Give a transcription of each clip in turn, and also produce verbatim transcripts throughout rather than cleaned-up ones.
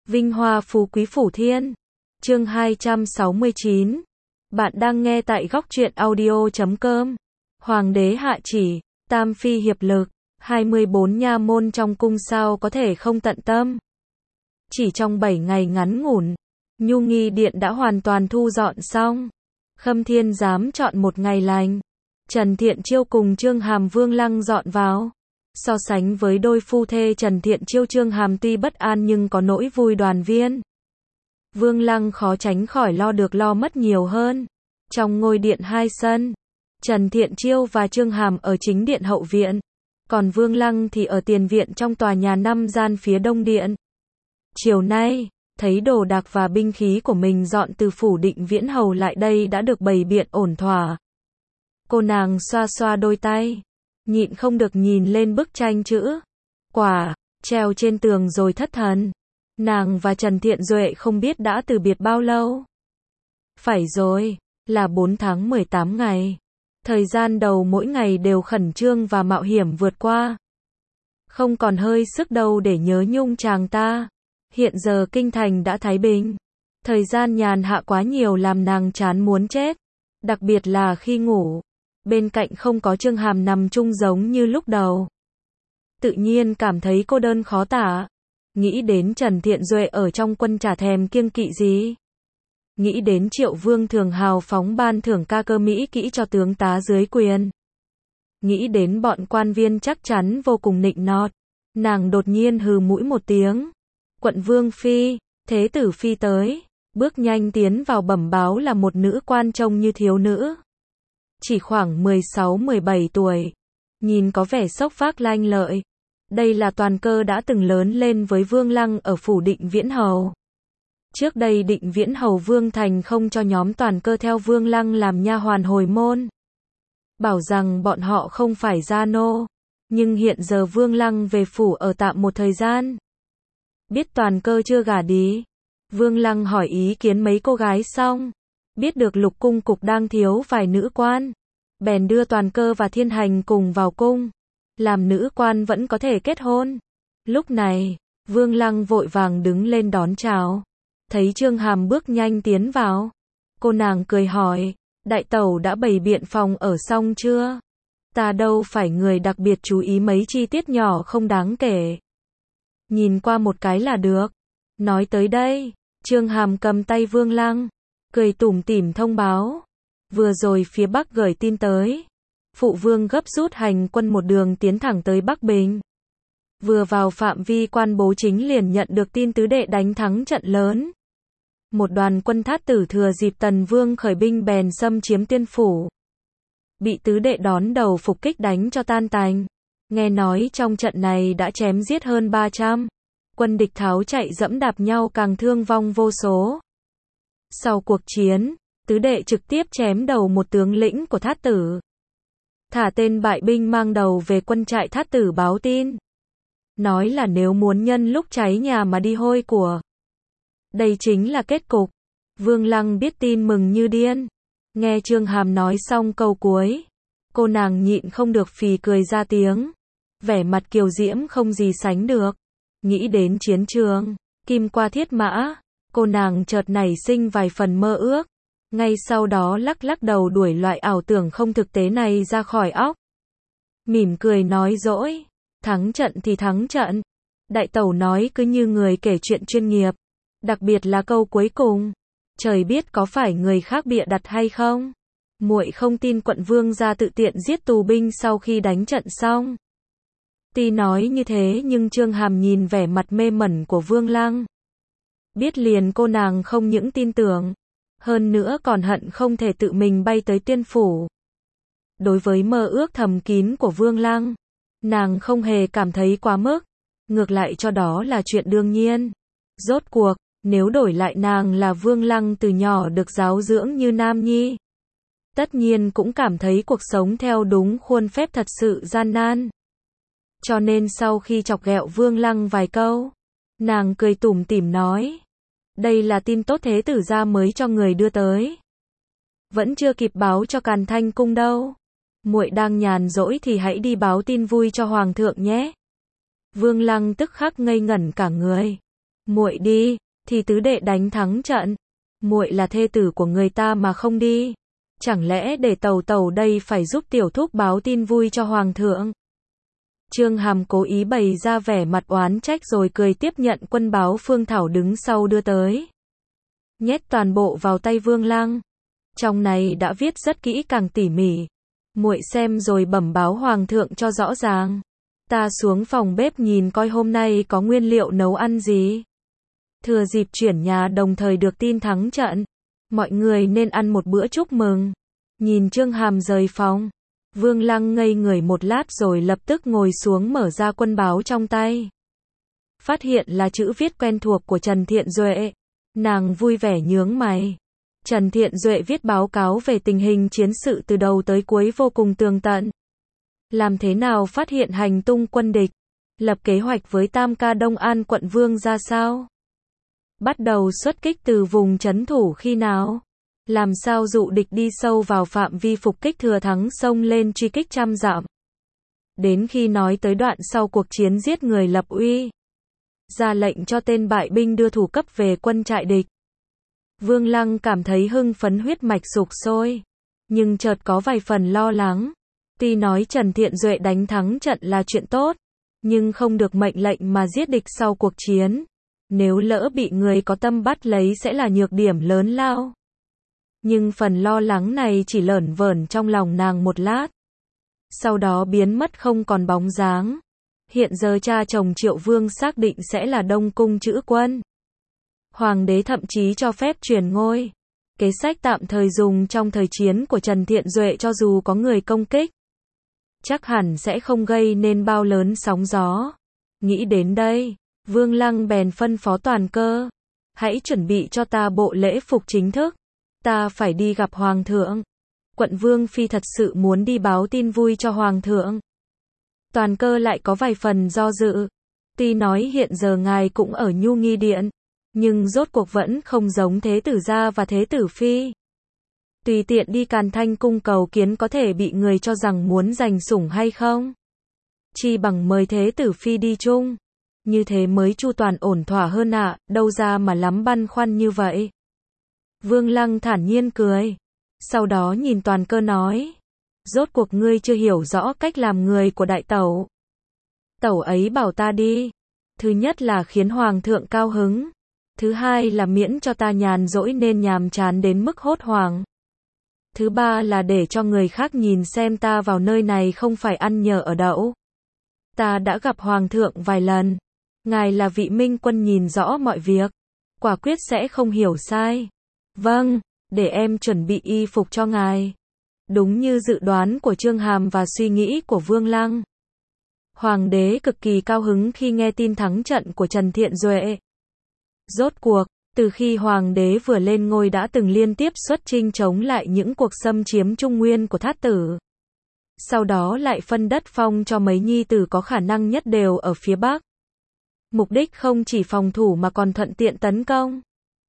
Vinh hoa phú quý phủ thiên. Chương hai trăm sáu mươi chín. Bạn đang nghe tại góc truyện audio chấm com. Hoàng đế hạ chỉ, tam phi hiệp lực, hai mươi bốn nha môn trong cung sao có thể không tận tâm. Chỉ trong bảy ngày ngắn ngủn, Nhu Nghi Điện đã hoàn toàn thu dọn xong. Khâm Thiên Giám chọn một ngày lành. Trần Thiện Chiêu cùng Chương Hàm Vương Lăng dọn vào. So sánh với đôi phu thê Trần Thiện Chiêu Chương Hàm tuy bất an nhưng có nỗi vui đoàn viên. Vương Lăng khó tránh khỏi lo được lo mất nhiều hơn. Trong ngôi điện hai sân, Trần Thiện Chiêu và Chương Hàm ở chính điện hậu viện, còn Vương Lăng thì ở tiền viện trong tòa nhà năm gian phía đông điện. Chiều nay, thấy đồ đạc và binh khí của mình dọn từ phủ Định Viễn Hầu lại đây đã được bày biện ổn thỏa. Cô nàng xoa xoa đôi tay, nhịn không được nhìn lên bức tranh chữ quả treo trên tường rồi thất thần. Nàng và Trần Thiện Duệ không biết đã từ biệt bao lâu. Phải rồi, là bốn tháng mười tám ngày. Thời gian đầu mỗi ngày đều khẩn trương và mạo hiểm vượt qua. Không còn hơi sức đâu để nhớ nhung chàng ta. Hiện giờ kinh thành đã thái bình. Thời gian nhàn hạ quá nhiều làm nàng chán muốn chết. Đặc biệt là khi ngủ. Bên cạnh không có Chương Hàm nằm chung giống như lúc đầu. Tự nhiên cảm thấy cô đơn khó tả. Nghĩ đến Trần Thiện Duệ ở trong quân chả thèm kiêng kỵ gì. Nghĩ đến Triệu Vương thường hào phóng ban thưởng ca cơ Mỹ kỹ cho tướng tá dưới quyền. Nghĩ đến bọn quan viên chắc chắn vô cùng nịnh nọt. Nàng đột nhiên hừ mũi một tiếng. Quận Vương Phi, Thế tử Phi tới. Bước nhanh tiến vào bẩm báo là một nữ quan trông như thiếu nữ. Chỉ khoảng mười sáu mười bảy tuổi. Nhìn có vẻ sốc phác lanh lợi. Đây là Toàn Cơ đã từng lớn lên với Vương Lăng ở phủ Định Viễn Hầu. Trước đây Định Viễn Hầu Vương Thành không cho nhóm Toàn Cơ theo Vương Lăng làm nha hoàn hồi môn. Bảo rằng bọn họ không phải gia nô. Nhưng hiện giờ Vương Lăng về phủ ở tạm một thời gian. Biết Toàn Cơ chưa gả đi. Vương Lăng hỏi ý kiến mấy cô gái xong. Biết được Lục Cung Cục đang thiếu vài nữ quan. Bèn đưa Toàn Cơ và Thiên Hành cùng vào cung. Làm nữ quan vẫn có thể kết hôn. Lúc này, Vương Lăng vội vàng đứng lên đón chào. Thấy Chương Hàm bước nhanh tiến vào. Cô nàng cười hỏi, đại tẩu đã bày biện phòng ở xong chưa? Ta đâu phải người đặc biệt chú ý mấy chi tiết nhỏ không đáng kể. Nhìn qua một cái là được. Nói tới đây, Chương Hàm cầm tay Vương Lăng, cười tủm tỉm thông báo. Vừa rồi phía Bắc gửi tin tới. Phụ vương gấp rút hành quân một đường tiến thẳng tới Bắc Bình. Vừa vào phạm vi quan bố chính liền nhận được tin tứ đệ đánh thắng trận lớn. Một đoàn quân Thát Tử thừa dịp Tần Vương khởi binh bèn xâm chiếm Tiên phủ. Bị tứ đệ đón đầu phục kích đánh cho tan tành. Nghe nói trong trận này đã chém giết hơn ba trăm. Quân địch tháo chạy dẫm đạp nhau càng thương vong vô số. Sau cuộc chiến, tứ đệ trực tiếp chém đầu một tướng lĩnh của Thát Tử. Thả tên bại binh mang đầu về quân trại Thát Tử báo tin. Nói là nếu muốn nhân lúc cháy nhà mà đi hôi của. Đây chính là kết cục. Vương Lăng biết tin mừng như điên. Nghe Chương Hàm nói xong câu cuối. Cô nàng nhịn không được phì cười ra tiếng. Vẻ mặt kiều diễm không gì sánh được. Nghĩ đến chiến trường, kim qua thiết mã. Cô nàng chợt nảy sinh vài phần mơ ước. Ngay sau đó lắc lắc đầu đuổi loại ảo tưởng không thực tế này ra khỏi óc. Mỉm cười nói dỗi. Thắng trận thì thắng trận. Đại tẩu nói cứ như người kể chuyện chuyên nghiệp. Đặc biệt là câu cuối cùng. Trời biết có phải người khác bịa đặt hay không. Muội không tin quận vương gia tự tiện giết tù binh sau khi đánh trận xong. Tuy nói như thế nhưng Chương Hàm nhìn vẻ mặt mê mẩn của Vương Lăng. Biết liền cô nàng không những tin tưởng. Hơn nữa còn hận không thể tự mình bay tới Tiên phủ. Đối với mơ ước thầm kín của Vương Lăng, nàng không hề cảm thấy quá mức. Ngược lại cho đó là chuyện đương nhiên. Rốt cuộc, nếu đổi lại nàng là Vương Lăng từ nhỏ được giáo dưỡng như nam nhi. Tất nhiên cũng cảm thấy cuộc sống theo đúng khuôn phép thật sự gian nan. Cho nên sau khi chọc ghẹo Vương Lăng vài câu, nàng cười tủm tỉm nói. Đây là tin tốt Thế tử gia mới cho người đưa tới. Vẫn chưa kịp báo cho Càn Thanh cung đâu. Muội đang nhàn rỗi thì hãy đi báo tin vui cho Hoàng thượng nhé. Vương Lăng tức khắc ngây ngẩn cả người. Muội đi, thì tứ đệ đánh thắng trận. Muội là thê tử của người ta mà không đi. Chẳng lẽ để tẩu tẩu đây phải giúp tiểu thúc báo tin vui cho hoàng thượng? Chương Hàm cố ý bày ra vẻ mặt oán trách rồi cười tiếp nhận quân báo Phương Thảo đứng sau đưa tới. Nhét toàn bộ vào tay Vương Lăng. Trong này đã viết rất kỹ càng tỉ mỉ. Muội xem rồi bẩm báo hoàng thượng cho rõ ràng. Ta xuống phòng bếp nhìn coi hôm nay có nguyên liệu nấu ăn gì. Thừa dịp chuyển nhà đồng thời được tin thắng trận, mọi người nên ăn một bữa chúc mừng. Nhìn Chương Hàm rời phòng, Vương Lăng ngây người một lát rồi lập tức ngồi xuống mở ra quân báo trong tay. Phát hiện là chữ viết quen thuộc của Trần Thiện Duệ. Nàng vui vẻ nhướng mày. Trần Thiện Duệ viết báo cáo về tình hình chiến sự từ đầu tới cuối vô cùng tường tận. Làm thế nào phát hiện hành tung quân địch, lập kế hoạch với Tam Ca Đông An quận Vương ra sao? Bắt đầu xuất kích từ vùng trấn thủ khi nào? Làm sao dụ địch đi sâu vào phạm vi phục kích thừa thắng xông lên truy kích trăm dặm? Đến khi nói tới đoạn sau cuộc chiến giết người lập uy, ra lệnh cho tên bại binh đưa thủ cấp về quân trại địch. Vương Lăng cảm thấy hưng phấn huyết mạch sục sôi, nhưng chợt có vài phần lo lắng. Tuy nói Trần Thiện Duệ đánh thắng trận là chuyện tốt, nhưng không được mệnh lệnh mà giết địch sau cuộc chiến. Nếu lỡ bị người có tâm bắt lấy sẽ là nhược điểm lớn lao. Nhưng phần lo lắng này chỉ lởn vởn trong lòng nàng một lát. Sau đó biến mất không còn bóng dáng. Hiện giờ cha chồng Triệu Vương xác định sẽ là Đông Cung Chữ Quân. Hoàng đế thậm chí cho phép truyền ngôi. Kế sách tạm thời dùng trong thời chiến của Trần Thiện Duệ cho dù có người công kích, chắc hẳn sẽ không gây nên bao lớn sóng gió. Nghĩ đến đây, Vương Lăng bèn phân phó Toàn Cơ. Hãy chuẩn bị cho ta bộ lễ phục chính thức. Ta phải đi gặp Hoàng thượng. Quận Vương Phi thật sự muốn đi báo tin vui cho Hoàng thượng. Toàn Cơ lại có vài phần do dự. Tuy nói hiện giờ ngài cũng ở Nhu Nghi Điện, nhưng rốt cuộc vẫn không giống Thế tử gia và Thế tử Phi. Tùy tiện đi Càn Thanh cung cầu kiến có thể bị người cho rằng muốn giành sủng hay không? Chi bằng mời Thế tử Phi đi chung. Như thế mới chu toàn ổn thỏa hơn ạ, à, đâu ra mà lắm băn khoăn như vậy. Vương Lăng thản nhiên cười. Sau đó nhìn Toàn Cơ nói. Rốt cuộc ngươi chưa hiểu rõ cách làm người của đại tẩu. Tẩu ấy bảo ta đi. Thứ nhất là khiến Hoàng thượng cao hứng. Thứ hai là miễn cho ta nhàn rỗi nên nhàm chán đến mức hốt hoảng. Thứ ba là để cho người khác nhìn xem ta vào nơi này không phải ăn nhờ ở đậu. Ta đã gặp Hoàng thượng vài lần. Ngài là vị minh quân nhìn rõ mọi việc. Quả quyết sẽ không hiểu sai. Vâng, để em chuẩn bị y phục cho ngài. Đúng như dự đoán của Chương Hàm và suy nghĩ của Vương Lăng. Hoàng đế cực kỳ cao hứng khi nghe tin thắng trận của Trần Thiện Duệ. Rốt cuộc, từ khi Hoàng đế vừa lên ngôi đã từng liên tiếp xuất chinh chống lại những cuộc xâm chiếm Trung Nguyên của Thát Tử. Sau đó lại phân đất phong cho mấy nhi tử có khả năng nhất đều ở phía Bắc. Mục đích không chỉ phòng thủ mà còn thuận tiện tấn công.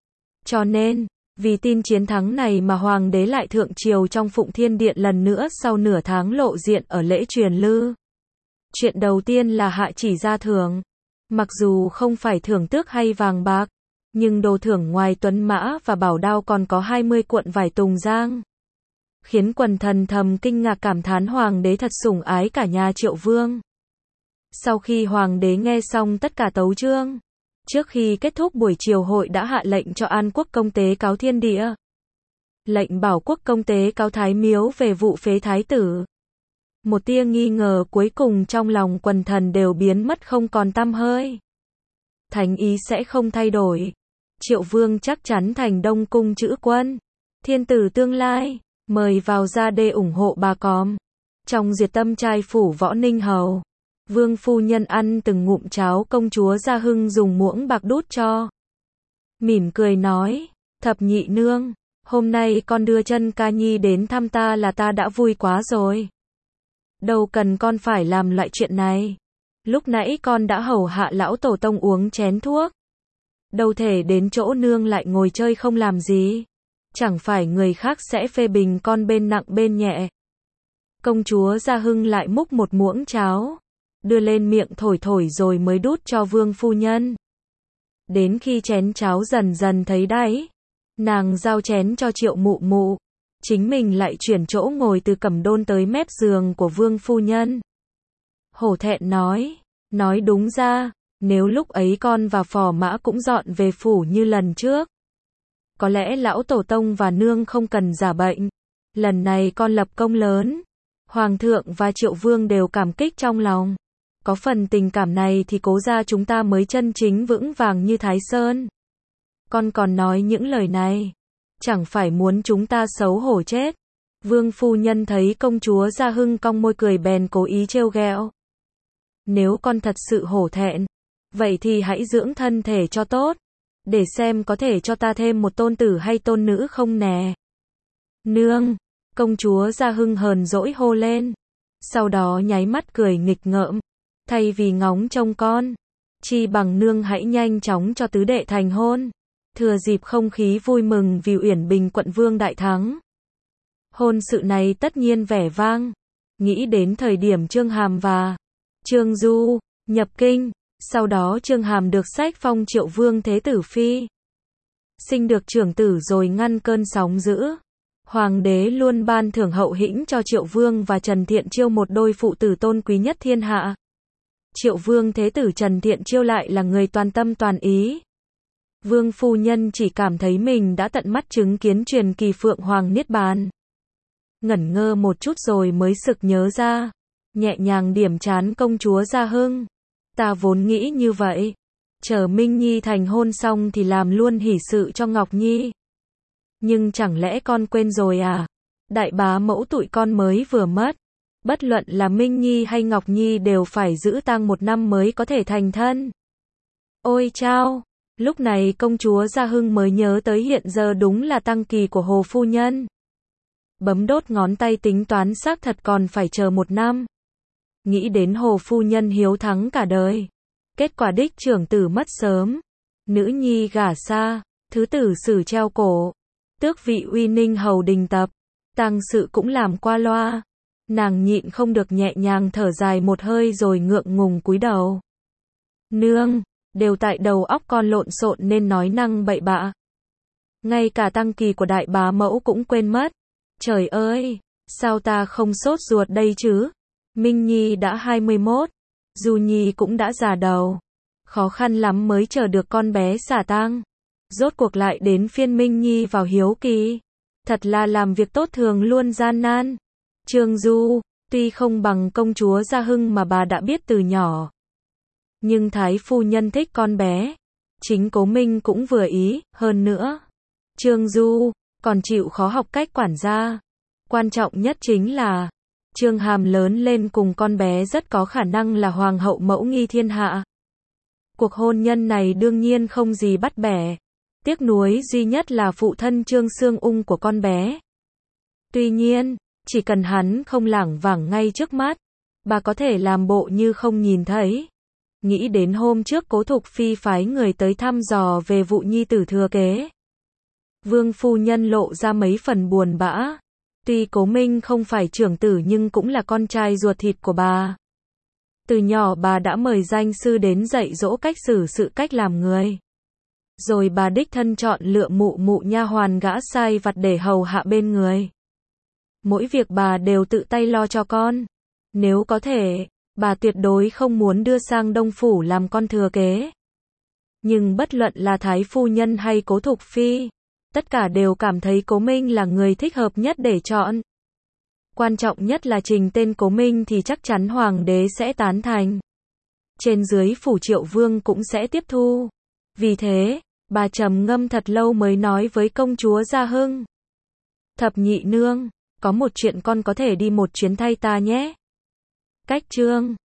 Cho nên, vì tin chiến thắng này mà Hoàng đế lại thượng triều trong Phụng Thiên Điện lần nữa sau nửa tháng lộ diện ở lễ truyền lư. Chuyện đầu tiên là hạ chỉ ra thưởng. Mặc dù không phải thưởng tước hay vàng bạc, nhưng đồ thưởng ngoài tuấn mã và bảo đao còn có hai mươi cuộn vải tùng giang. Khiến quần thần thầm kinh ngạc cảm thán Hoàng đế thật sủng ái cả nhà Triệu Vương. Sau khi Hoàng đế nghe xong tất cả tấu chương, trước khi kết thúc buổi triều hội đã hạ lệnh cho An Quốc công tế cáo thiên địa. Lệnh Bảo Quốc công tế cáo Thái Miếu về vụ phế thái tử. Một tia nghi ngờ cuối cùng trong lòng quần thần đều biến mất không còn tăm hơi. Thánh ý sẽ không thay đổi. Triệu Vương chắc chắn thành Đông Cung Chữ Quân. Thiên tử tương lai, mời vào ra đê ủng hộ bà còm. Trong Duyệt Tâm trai phủ Võ Ninh Hầu, Vương phu nhân ăn từng ngụm cháo công chúa Gia Hưng dùng muỗng bạc đút cho. Mỉm cười nói, thập nhị nương, hôm nay con đưa chân ca nhi đến thăm ta là ta đã vui quá rồi. Đâu cần con phải làm loại chuyện này. Lúc nãy con đã hầu hạ lão tổ tông uống chén thuốc. Đâu thể đến chỗ nương lại ngồi chơi không làm gì. Chẳng phải người khác sẽ phê bình con bên nặng bên nhẹ. Công chúa Gia Hưng lại múc một muỗng cháo, đưa lên miệng thổi thổi rồi mới đút cho Vương phu nhân. Đến khi chén cháo dần dần thấy đáy, nàng giao chén cho Triệu Mụ Mụ, chính mình lại chuyển chỗ ngồi từ cẩm đôn tới mép giường của Vương phu nhân. Hổ thẹn nói, nói đúng ra, nếu lúc ấy con và Phò Mã cũng dọn về phủ như lần trước, có lẽ lão tổ tông và nương không cần giả bệnh. Lần này con lập công lớn, Hoàng thượng và Triệu Vương đều cảm kích trong lòng. Có phần tình cảm này thì Cố gia chúng ta mới chân chính vững vàng như Thái Sơn. Con còn nói những lời này, chẳng phải muốn chúng ta xấu hổ chết. Vương phu nhân thấy công chúa Gia Hưng cong môi cười bèn cố ý trêu ghẹo. Nếu con thật sự hổ thẹn, vậy thì hãy dưỡng thân thể cho tốt, để xem có thể cho ta thêm một tôn tử hay tôn nữ không nè. Nương, công chúa Gia Hưng hờn dỗi hô lên, sau đó nháy mắt cười nghịch ngợm, thay vì ngóng trông con, chi bằng nương hãy nhanh chóng cho tứ đệ thành hôn, thừa dịp không khí vui mừng vì Uyển Bình quận vương đại thắng. Hôn sự này tất nhiên vẻ vang, nghĩ đến thời điểm Trương Hàm và Trương Du nhập kinh, sau đó Trương Hàm được sách phong Triệu Vương Thế Tử Phi, sinh được trưởng tử rồi ngăn cơn sóng dữ. Hoàng đế luôn ban thưởng hậu hĩnh cho Triệu Vương và Trần Thiện Chiêu một đôi phụ tử tôn quý nhất thiên hạ. Triệu Vương Thế Tử Trần Thiện Chiêu lại là người toàn tâm toàn ý. Vương phu nhân chỉ cảm thấy mình đã tận mắt chứng kiến truyền kỳ Phượng Hoàng Niết Bàn. Ngẩn ngơ một chút rồi mới sực nhớ ra, nhẹ nhàng điểm trán công chúa Gia Hưng. Ta vốn nghĩ như vậy, chờ Minh Nhi thành hôn xong thì làm luôn hỷ sự cho Ngọc Nhi. Nhưng chẳng lẽ con quên rồi à? Đại bá mẫu tụi con mới vừa mất. Bất luận là Minh Nhi hay Ngọc Nhi đều phải giữ tang một năm mới có thể thành thân. Ôi chao! Lúc này công chúa Gia Hưng mới nhớ tới hiện giờ đúng là tang kỳ của Hồ phu nhân. Bấm đốt ngón tay tính toán xác thật còn phải chờ một năm. Nghĩ đến Hồ phu nhân hiếu thắng cả đời. Kết quả đích trưởng tử mất sớm. Nữ nhi gả xa. Thứ tử xử treo cổ. Tước vị uy ninh hầu đình tập. Tang sự cũng làm qua loa. Nàng nhịn không được nhẹ nhàng thở dài một hơi rồi ngượng ngùng cúi đầu. Nương, đều tại đầu óc con lộn xộn nên nói năng bậy bạ. Ngay cả tang kỳ của đại bá mẫu cũng quên mất. Trời ơi, sao ta không sốt ruột đây chứ? Minh Nhi đã hai mươi mốt, Du Nhi cũng đã già đầu. Khó khăn lắm mới chờ được con bé xả tang. Rốt cuộc lại đến phiên Minh Nhi vào hiếu kỳ. Thật là làm việc tốt thường luôn gian nan. Trương Du, tuy không bằng công chúa Gia Hưng mà bà đã biết từ nhỏ. Nhưng Thái phu nhân thích con bé. Chính Cố Minh cũng vừa ý, hơn nữa. Trương Du, còn chịu khó học cách quản gia. Quan trọng nhất chính là, Trương Hàm lớn lên cùng con bé rất có khả năng là hoàng hậu mẫu nghi thiên hạ. Cuộc hôn nhân này đương nhiên không gì bắt bẻ. Tiếc nuối duy nhất là phụ thân Trương Sương Ung của con bé. Tuy nhiên, chỉ cần hắn không lảng vảng ngay trước mắt, bà có thể làm bộ như không nhìn thấy. Nghĩ đến hôm trước Cố Thục Phi phái người tới thăm dò về vụ nhi tử thừa kế. Vương phu nhân lộ ra mấy phần buồn bã. Tuy Cố Minh không phải trưởng tử nhưng cũng là con trai ruột thịt của bà. Từ nhỏ bà đã mời danh sư đến dạy dỗ cách xử sự cách làm người. Rồi bà đích thân chọn lựa mụ mụ nha hoàn gã sai vặt để hầu hạ bên người. Mỗi việc bà đều tự tay lo cho con. Nếu có thể, bà tuyệt đối không muốn đưa sang Đông Phủ làm con thừa kế. Nhưng bất luận là Thái phu nhân hay Cố Thục Phi, tất cả đều cảm thấy Cố Minh là người thích hợp nhất để chọn. Quan trọng nhất là trình tên Cố Minh thì chắc chắn hoàng đế sẽ tán thành. Trên dưới phủ Triệu Vương cũng sẽ tiếp thu. Vì thế, bà trầm ngâm thật lâu mới nói với công chúa Gia Hưng. Thập nhị nương, có một chuyện con có thể đi một chuyến thay ta nhé. Cách chương